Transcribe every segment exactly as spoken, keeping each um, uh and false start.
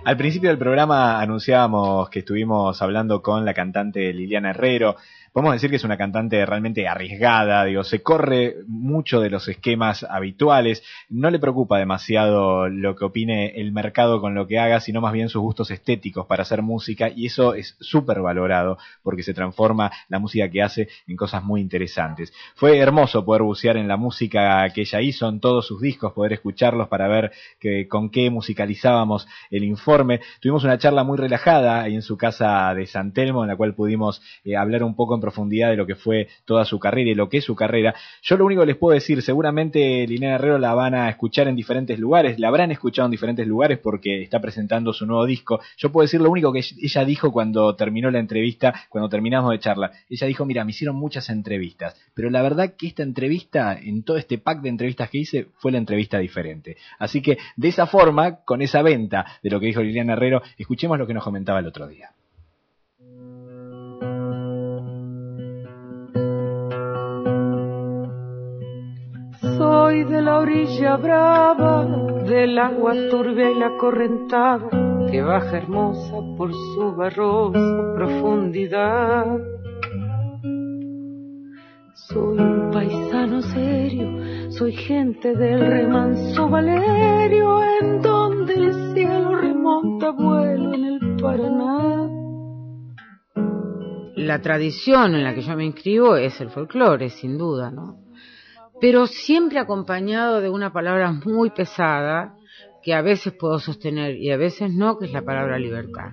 Al principio del programa anunciábamos que estuvimos hablando con la cantante Liliana Herrero. Podemos decir que es una cantante realmente arriesgada, digo, se corre mucho de los esquemas habituales, no le preocupa demasiado lo que opine el mercado con lo que haga, sino más bien sus gustos estéticos para hacer música, y eso es súper valorado porque se transforma la música que hace en cosas muy interesantes. Fue hermoso poder bucear en la música que ella hizo, en todos sus discos, poder escucharlos para ver que, con qué musicalizábamos el informe. Tuvimos una charla muy relajada ahí en su casa de San Telmo, en la cual pudimos eh, hablar un poco en profundidad de lo que fue toda su carrera y lo que es su carrera. Yo lo único que les puedo decir, seguramente Liliana Herrero la van a escuchar en diferentes lugares, la habrán escuchado en diferentes lugares porque está presentando su nuevo disco. Yo puedo decir lo único que ella dijo cuando terminó la entrevista, cuando terminamos de charla. Ella dijo, mira, me hicieron muchas entrevistas, pero la verdad que esta entrevista, en todo este pack de entrevistas que hice, fue la entrevista diferente. Así que de esa forma, con esa venta de lo que dijo Liliana Herrero, escuchemos lo que nos comentaba el otro día. Soy de la orilla brava, del agua turbia y la correntada, que baja hermosa por su barrosa profundidad. Soy un paisano serio, soy gente del remanso Valerio, en donde el cielo remonta vuelo en el Paraná. La tradición en la que yo me inscribo es el folclore, sin duda, ¿no? Pero siempre acompañado de una palabra muy pesada que a veces puedo sostener y a veces no, que es la palabra libertad.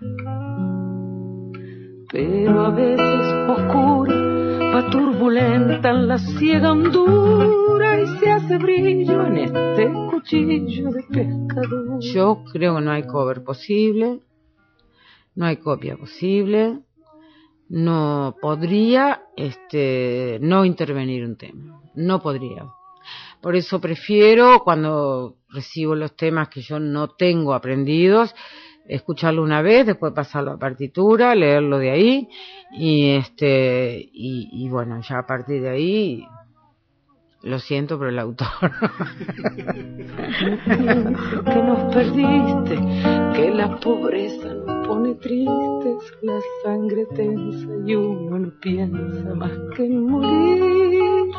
Pero a veces oscura, va turbulenta en la ciega hondura y se hace brillo en este cuchillo de pescador. Yo creo que no hay cover posible, no hay copia posible, no podría este, no intervenir un tema. No podría. Por eso prefiero, cuando recibo los temas que yo no tengo aprendidos, escucharlo una vez, después pasarlo a partitura, leerlo de ahí, y este y, y bueno, ya a partir de ahí, lo siento por el autor. Que nos perdiste, que la pobreza nos pone tristes, la sangre tensa y uno no piensa más que en morir.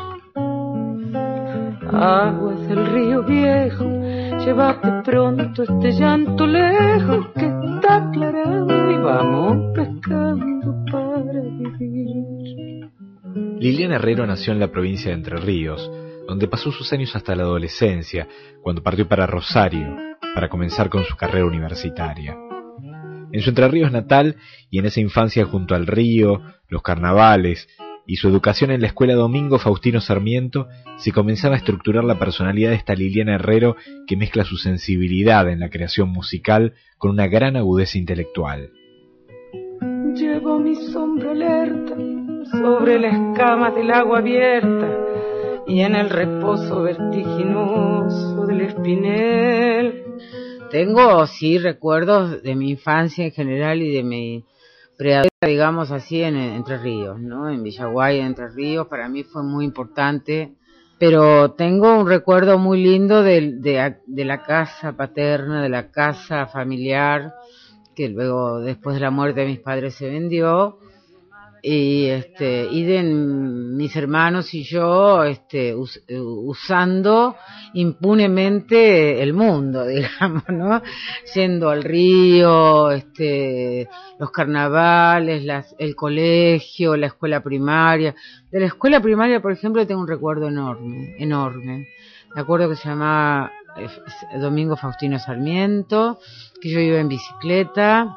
Aguas del río viejo, llévate pronto este llanto lejos que está aclarando y vamos pescando para vivir. Liliana Herrero nació en la provincia de Entre Ríos, donde pasó sus años hasta la adolescencia, cuando partió para Rosario, para comenzar con su carrera universitaria. En su Entre Ríos natal y en esa infancia junto al río, los carnavales y su educación en la escuela Domingo Faustino Sarmiento, se comenzaba a estructurar la personalidad de esta Liliana Herrero que mezcla su sensibilidad en la creación musical con una gran agudeza intelectual. Llevo mi sombra alerta sobre la escama del agua abierta y en el reposo vertiginoso del espinel. Tengo, sí, recuerdos de mi infancia en general y de mi preadolescencia, digamos así, en Entre Ríos, ¿no? En Villaguay, en Entre Ríos, para mí fue muy importante. Pero tengo un recuerdo muy lindo de, de, de la casa paterna, de la casa familiar, que luego, después de la muerte de mis padres, se vendió. Y este y de mis hermanos y yo este us, usando impunemente el mundo, digamos, ¿no? Yendo al río, este los carnavales, las, el colegio, la escuela primaria. De la escuela primaria, por ejemplo, tengo un recuerdo enorme, enorme. Me acuerdo que se llamaba eh, Domingo Faustino Sarmiento, que yo iba en bicicleta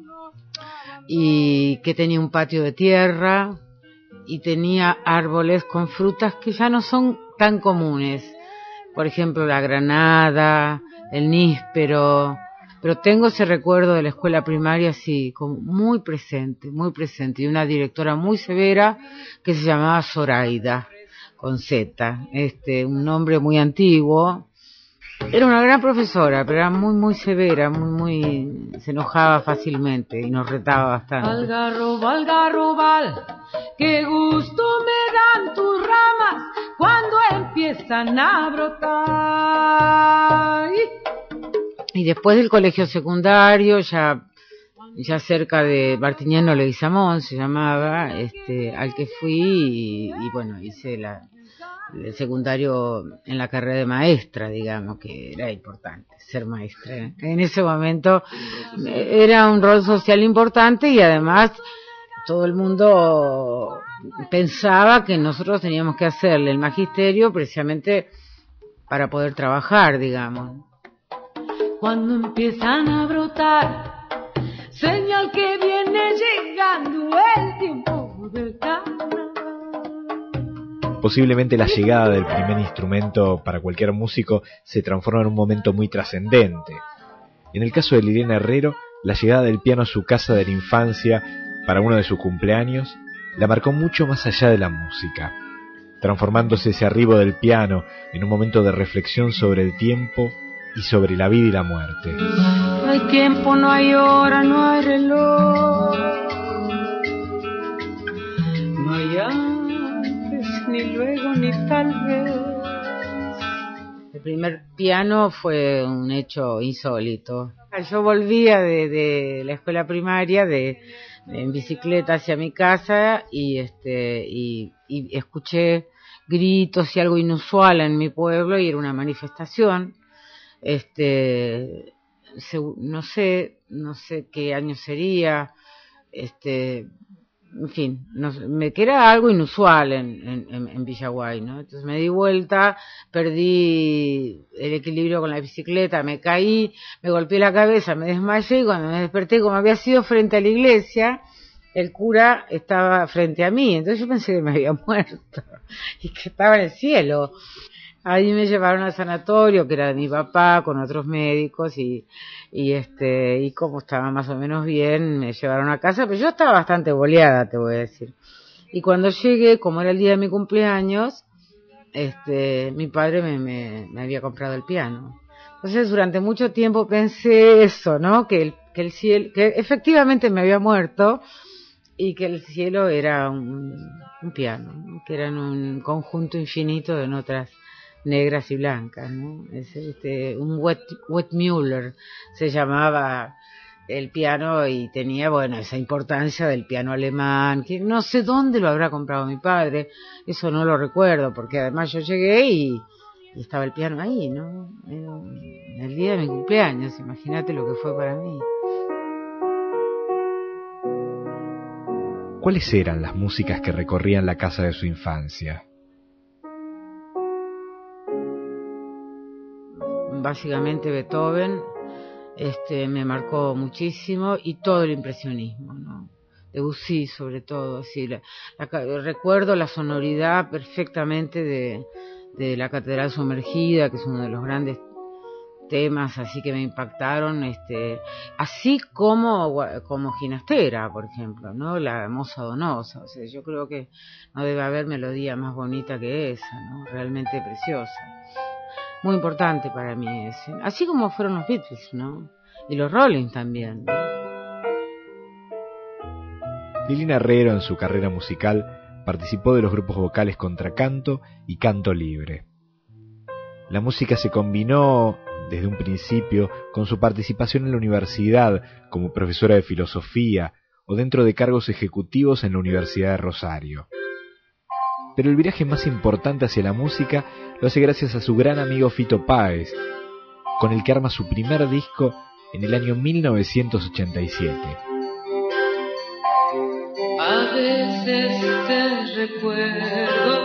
y que tenía un patio de tierra y tenía árboles con frutas que ya no son tan comunes, por ejemplo la granada, el níspero, pero tengo ese recuerdo de la escuela primaria así, como muy presente, muy presente, y una directora muy severa que se llamaba Zoraida, con Z, este, un nombre muy antiguo. Era una gran profesora, pero era muy, muy severa, muy, muy... se enojaba fácilmente y nos retaba bastante. Algarrobal, algarrobal, qué gusto me dan tus ramas cuando empiezan a brotar. Y después del colegio secundario, ya ya cerca de Bartiniano Leguizamón se llamaba, este, al que fui y, y bueno, hice la, el secundario en la carrera de maestra, digamos, que era importante ser maestra. En ese momento era un rol social importante y además todo el mundo pensaba que nosotros teníamos que hacerle el magisterio precisamente para poder trabajar, digamos. Cuando empiezan a brotar, señal que viene llegando el tiempo del carnaval. Posiblemente la llegada del primer instrumento para cualquier músico se transforma en un momento muy trascendente. En el caso de Liliana Herrero, la llegada del piano a su casa de la infancia para uno de sus cumpleaños la marcó mucho más allá de la música, transformándose ese arribo del piano en un momento de reflexión sobre el tiempo y sobre la vida y la muerte. No hay tiempo, no hay hora, no hay reloj, no hay antes, ni luego, ni tal vez. El primer piano fue un hecho insólito. Yo volvía de, de la escuela primaria de, de en bicicleta hacia mi casa y este y, y escuché gritos y algo inusual en mi pueblo y era una manifestación. Este, se, no sé, no sé qué año sería, este, en fin, no, me que era algo inusual en, en, en Villaguay, ¿no? Entonces me di vuelta, perdí el equilibrio con la bicicleta, me caí, me golpeé la cabeza, me desmayé y cuando me desperté, como había sido frente a la iglesia, el cura estaba frente a mí, entonces yo pensé que me había muerto y que estaba en el cielo. Ahí me llevaron al sanatorio, que era de mi papá, con otros médicos, y, y este, y como estaba más o menos bien, me llevaron a casa, pero yo estaba bastante boleada, te voy a decir. Y cuando llegué, como era el día de mi cumpleaños, este, mi padre me, me, me había comprado el piano. Entonces, durante mucho tiempo pensé eso, ¿no? Que el, que el cielo, que efectivamente me había muerto, y que el cielo era un, un piano, ¿no? Que era un conjunto infinito de notas negras y blancas, ¿no? Es, este, un Wet, Wetmüller se llamaba el piano y tenía, bueno, esa importancia del piano alemán, que no sé dónde lo habrá comprado mi padre, eso no lo recuerdo, porque además yo llegué y, y estaba el piano ahí, ¿no? En el día de mi cumpleaños, imagínate lo que fue para mí. ¿Cuáles eran las músicas que recorrían la casa de su infancia? Básicamente Beethoven, este, me marcó muchísimo, y todo el impresionismo, ¿no? Debussy sobre todo, sí, la, la, recuerdo la sonoridad perfectamente de, de La Catedral Sumergida, que es uno de los grandes temas así que me impactaron, este, así como como Ginastera, por ejemplo, ¿no? La Moza Donosa, o sea, yo creo que no debe haber melodía más bonita que esa, ¿no? Realmente preciosa. Muy importante para mí ese, así como fueron los Beatles, ¿no? Y los Rolling también, ¿no? Liliana Herrero en su carrera musical participó de los grupos vocales Contracanto y Canto Libre. La música se combinó desde un principio con su participación en la universidad como profesora de filosofía o dentro de cargos ejecutivos en la Universidad de Rosario. Pero el viraje más importante hacia la música lo hace gracias a su gran amigo Fito Páez, con el que arma su primer disco en el año mil novecientos ochenta y siete. A veces te recuerdo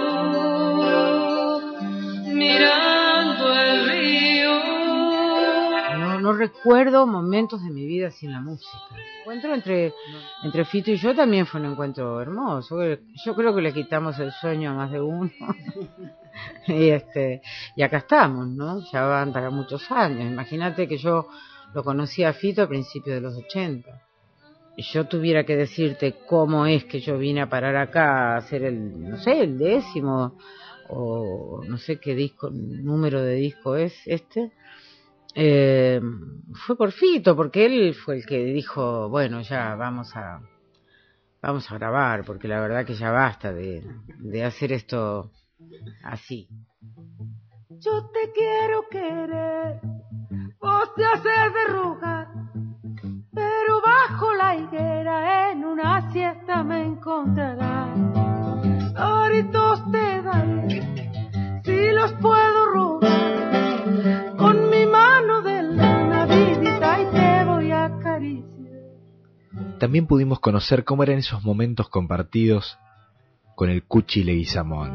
mirando el río. No, no recuerdo momentos de mi vida sin la música. El encuentro entre, entre Fito y yo también fue un encuentro hermoso. Yo creo que le quitamos el sueño a más de uno. y este y acá estamos, ¿no? Ya van para muchos años. Imagínate que yo lo conocí a Fito a principios de los ochenta. Y yo tuviera que decirte cómo es que yo vine a parar acá a hacer el, no sé, el décimo, o no sé qué disco, número de disco es este. Eh, fue por Fito, porque él fue el que dijo, bueno, ya vamos a vamos a grabar, porque la verdad que ya basta de, de hacer esto así. Yo te quiero querer vos te haces de rogar, pero bajo la higuera en una siesta me encontrarás. Aritos te daré, si los puedo robar, con mi mano de lana vidita y te voy a acariciar. También pudimos conocer cómo eran esos momentos compartidos con el Cuchi Leguizamón.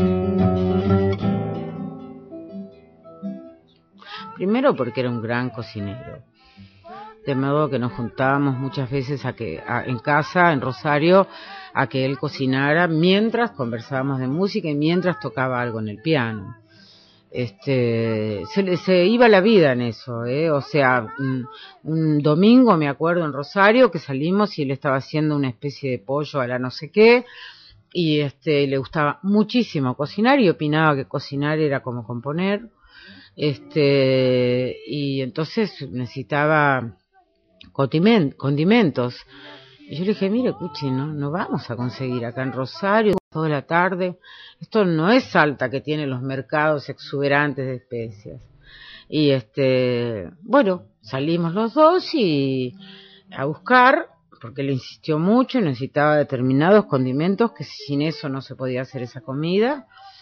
Primero porque era un gran cocinero, de modo que nos juntábamos muchas veces a que a, en casa, en Rosario, a que él cocinara mientras conversábamos de música y mientras tocaba algo en el piano. Este, se, se iba la vida en eso, ¿eh? O sea, un, un domingo me acuerdo en Rosario que salimos y él estaba haciendo una especie de pollo a la no sé qué, y este, le gustaba muchísimo cocinar y opinaba que cocinar era como componer. Este, y entonces necesitaba condimentos. Y yo le dije, mire, Cuchi, no, no vamos a conseguir acá en Rosario toda la tarde. Esto no es Salta, que tiene los mercados exuberantes de especias. Y este, bueno, salimos los dos y a buscar, porque le insistió mucho, necesitaba determinados condimentos, que sin eso no se podía hacer esa comida.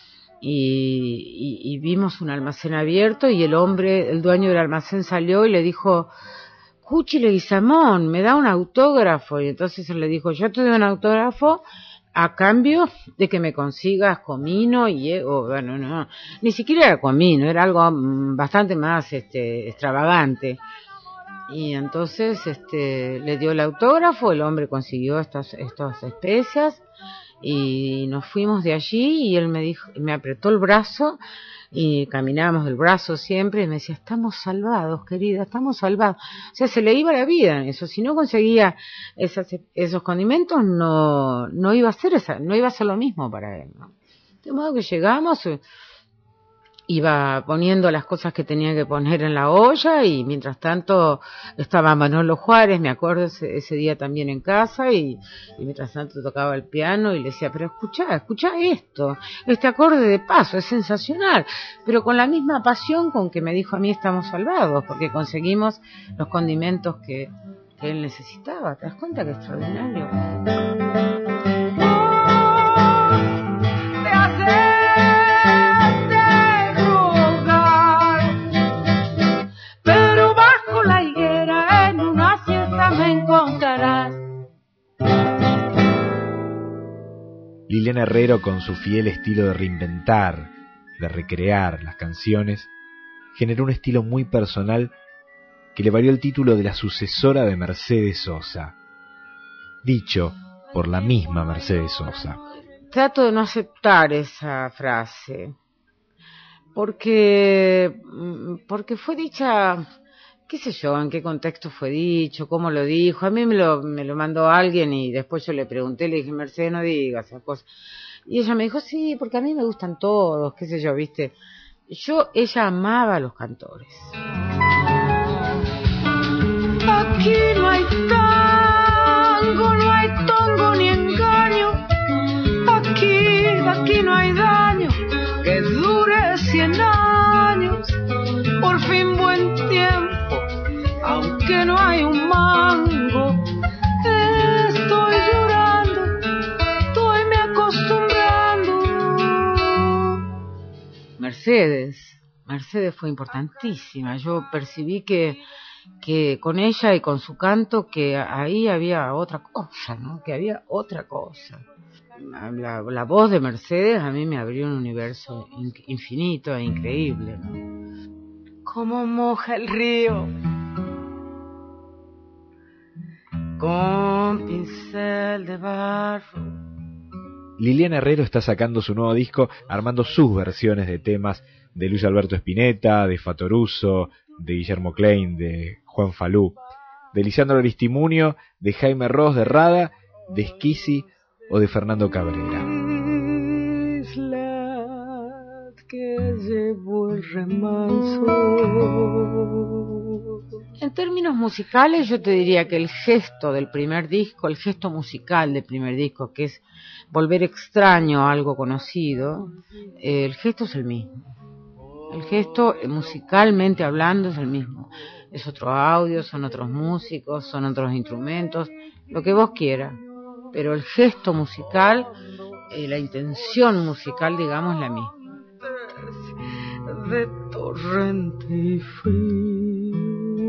Y, y, y vimos un almacén abierto y el hombre, el dueño del almacén salió y le dijo, Cuchi Leguizamón, me da un autógrafo. Y entonces él le dijo, yo te doy un autógrafo a cambio de que me consigas comino y o, bueno, no, ni siquiera era comino, era algo bastante más este extravagante. Y entonces este le dio el autógrafo, el hombre consiguió estas estas especias y nos fuimos de allí y él me dijo, me apretó el brazo y caminábamos del brazo siempre y me decía, estamos salvados, querida, estamos salvados. O sea, se le iba la vida en eso. Si no conseguía esas, esos condimentos, no no iba a ser esa, no iba a ser lo mismo para él, ¿no? De modo que llegamos, iba poniendo las cosas que tenía que poner en la olla y mientras tanto estaba Manolo Juárez, me acuerdo ese, ese día también en casa y, y mientras tanto tocaba el piano y le decía, pero escuchá, escuchá esto, este acorde de paso es sensacional, pero con la misma pasión con que me dijo a mí estamos salvados, porque conseguimos los condimentos que, que él necesitaba. ¿Te das cuenta qué extraordinario? Liliana Herrero, con su fiel estilo de reinventar, de recrear las canciones, generó un estilo muy personal que le valió el título de la sucesora de Mercedes Sosa, dicho por la misma Mercedes Sosa. Trato de no aceptar esa frase, porque, porque fue dicha, qué sé yo, en qué contexto fue dicho, cómo lo dijo. A mí me lo, me lo mandó alguien y después yo le pregunté, le dije, Mercedes, no digas esas cosas. Y ella me dijo, sí, porque a mí me gustan todos, qué sé yo, viste. Yo, ella amaba a los cantores. Aquí no hay tango, no hay tongo ni engaño. Aquí, aquí no hay daño que dure cien años. Por fin buen tiempo, aunque no hay un mango. Estoy llorando, estoy me acostumbrando. Mercedes, Mercedes fue importantísima. Yo percibí que que con ella y con su canto que ahí había otra cosa, ¿no? Que había otra cosa. La, la voz de Mercedes a mí me abrió un universo in, infinito e increíble, ¿no? Como moja el río con pincel de barro. Liliana Herrero está sacando su nuevo disco, armando sus versiones de temas de Luis Alberto Spinetta, de Fattoruso, de Guillermo Klein, de Juan Falú, de Lisandro Aristimuño, de Jaime Ross, de Rada, de Esquisi o de Fernando Cabrera. Isla que llevó el remanso. En términos musicales yo te diría que el gesto del primer disco, el gesto musical del primer disco, que es volver extraño a algo conocido, eh, el gesto es el mismo. El gesto, musicalmente hablando, es el mismo. Es otro audio, son otros músicos, son otros instrumentos, lo que vos quieras. Pero el gesto musical, eh, la intención musical, digamos, es la misma. De torrente y frío.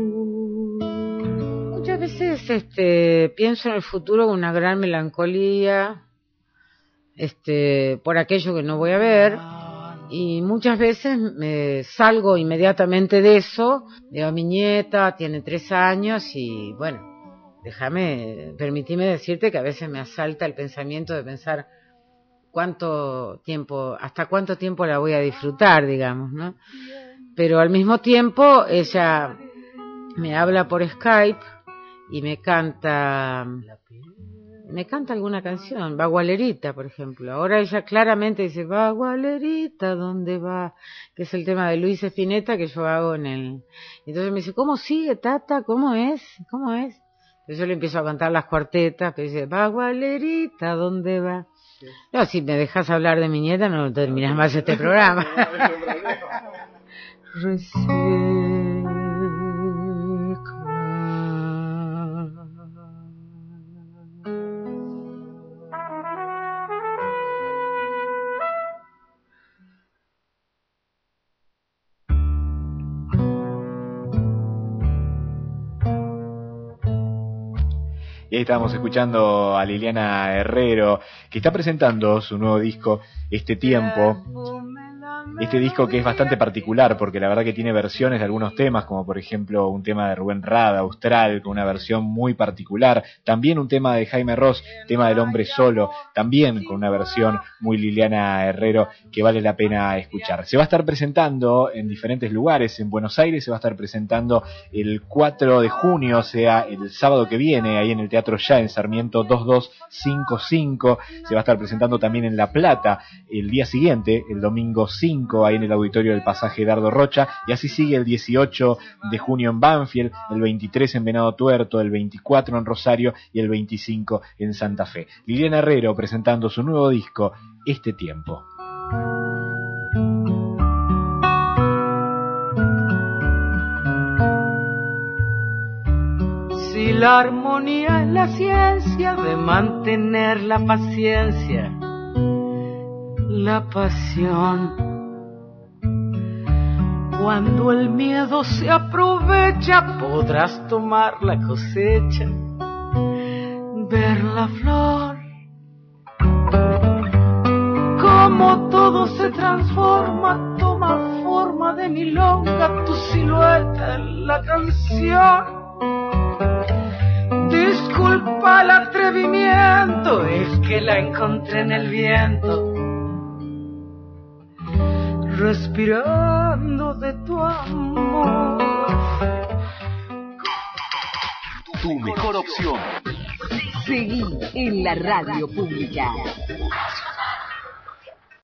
Muchas veces este, pienso en el futuro con una gran melancolía, este, por aquello que no voy a ver. Y muchas veces me salgo inmediatamente de eso. Veo a mi nieta, tiene tres años y bueno, déjame, permitime decirte que a veces me asalta el pensamiento de pensar cuánto tiempo, hasta cuánto tiempo la voy a disfrutar, digamos, ¿no? Pero al mismo tiempo ella me habla por Skype y me canta... Me canta alguna canción, Bagualerita, por ejemplo. Ahora ella claramente dice, Bagualerita, ¿dónde va? Que es el tema de Luis Spinetta que yo hago en el... Entonces me dice, ¿cómo sigue, Tata? ¿Cómo es? ¿Cómo es? Entonces yo le empiezo a cantar las cuartetas, que dice, Bagualerita, ¿dónde va? No, si me dejas hablar de mi nieta no terminas más este programa. Y ahí estábamos escuchando a Liliana Herrero, que está presentando su nuevo disco, Este Tiempo. Este disco que es bastante particular, porque la verdad que tiene versiones de algunos temas, como por ejemplo un tema de Rubén Rada, Austral, con una versión muy particular. También un tema de Jaime Ross, tema del hombre solo, también con una versión muy Liliana Herrero, que vale la pena escuchar. Se va a estar presentando en diferentes lugares. En Buenos Aires se va a estar presentando el cuatro de junio, o sea, el sábado que viene, ahí en el Teatro Ya, en Sarmiento dos dos cinco cinco. Se va a estar presentando también en La Plata el día siguiente, el domingo cinco, ahí en el auditorio del Pasaje Dardo Rocha, y así sigue el dieciocho de junio en Banfield, el veintitrés en Venado Tuerto, el veinticuatro en Rosario y el veinticinco en Santa Fe. Liliana Herrero presentando su nuevo disco, Este Tiempo. Si la armonía es la ciencia de mantener la paciencia, la pasión, cuando el miedo se aprovecha, podrás tomar la cosecha, ver la flor, como todo se transforma, toma forma de milonga, tu silueta en la canción. Disculpa el atrevimiento, es que la encontré en el viento, respirando de tu amor. Tu mejor opción. Seguí en la radio pública.